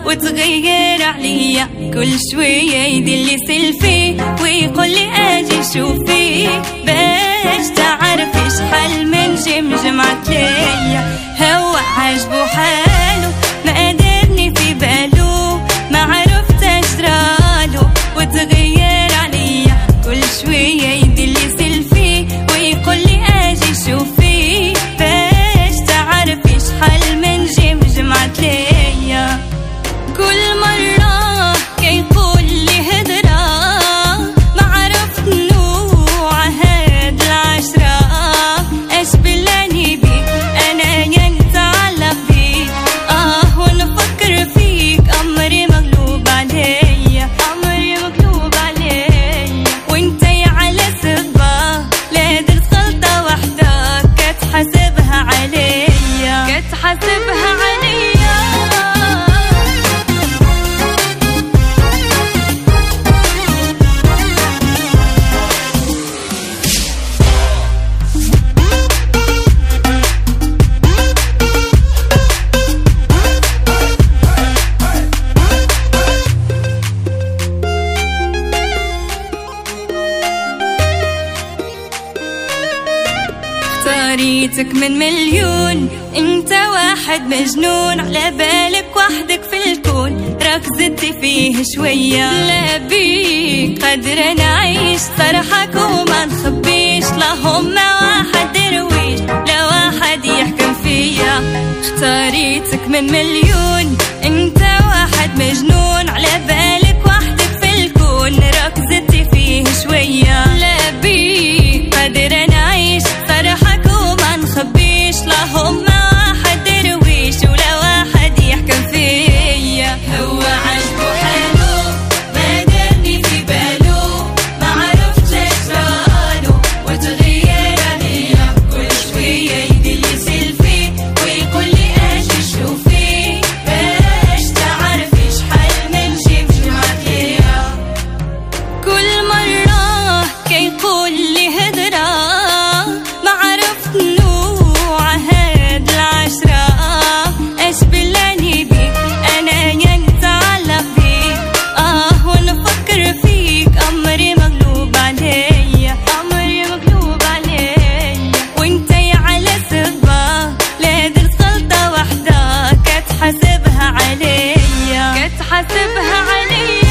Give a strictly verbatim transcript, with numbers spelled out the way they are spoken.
وتغير عليا كل شوية يدلي سيلفي ويقول لي اجي شوفي باش تعرفي شحال من جمجم عتليا. هو عاجبو حالو ما قدرني في بالو ما عرفت اشرالو وتغير عليا كل شوية يدلي سيلفي ويقول لي اجي شوفي باش تعرفي شحال من جمجم عتليا. كل مرة كيقول لي هدرة ما عرفت نوع هاد العشرة اش بلاني بيك انا ينتعلق بيك اه ونفكر فيك امري مغلوب عليا امري مغلوب عليا وانتي على صبا لا درت غلطة وحدة كتحاسبها عليا كتحاسبها عليا. اختاريتك من مليون انت واحد مجنون على بالك وحدك في الكون راك زدتي فيه شوية لا بيك قادرة نعيش طرحك وما نخبيش لا هما واحد درويش لا واحد يحكم فيا. اختاريتك من مليون انت واحد مجنون على بالك وحدك في الكون راك زدتي فيه شوية لا بيك قادرة نعيش طرحك وما نخبيش لا هما واحد درويش ولا واحد يحكم فيا. هو عاجبو حالو ما دارني في بالو ما عرفتش اشرالو وتغير عليا كل شوية يدلي سيلفي ويقول لي اجي شوفي باش تعرفي شحال من جمجم عتليا. كل مرة كيقول لي هدرة ما عرفت نوع هاد العشرة اش بلاني بيك انا ينتعلق بيك اه ونفكر فيك امري مغلوب عليا امري مغلوب عليا وانتي على صبا لا درت غلطة وحدة كتحاسبها عليا كتحاسبها عليا.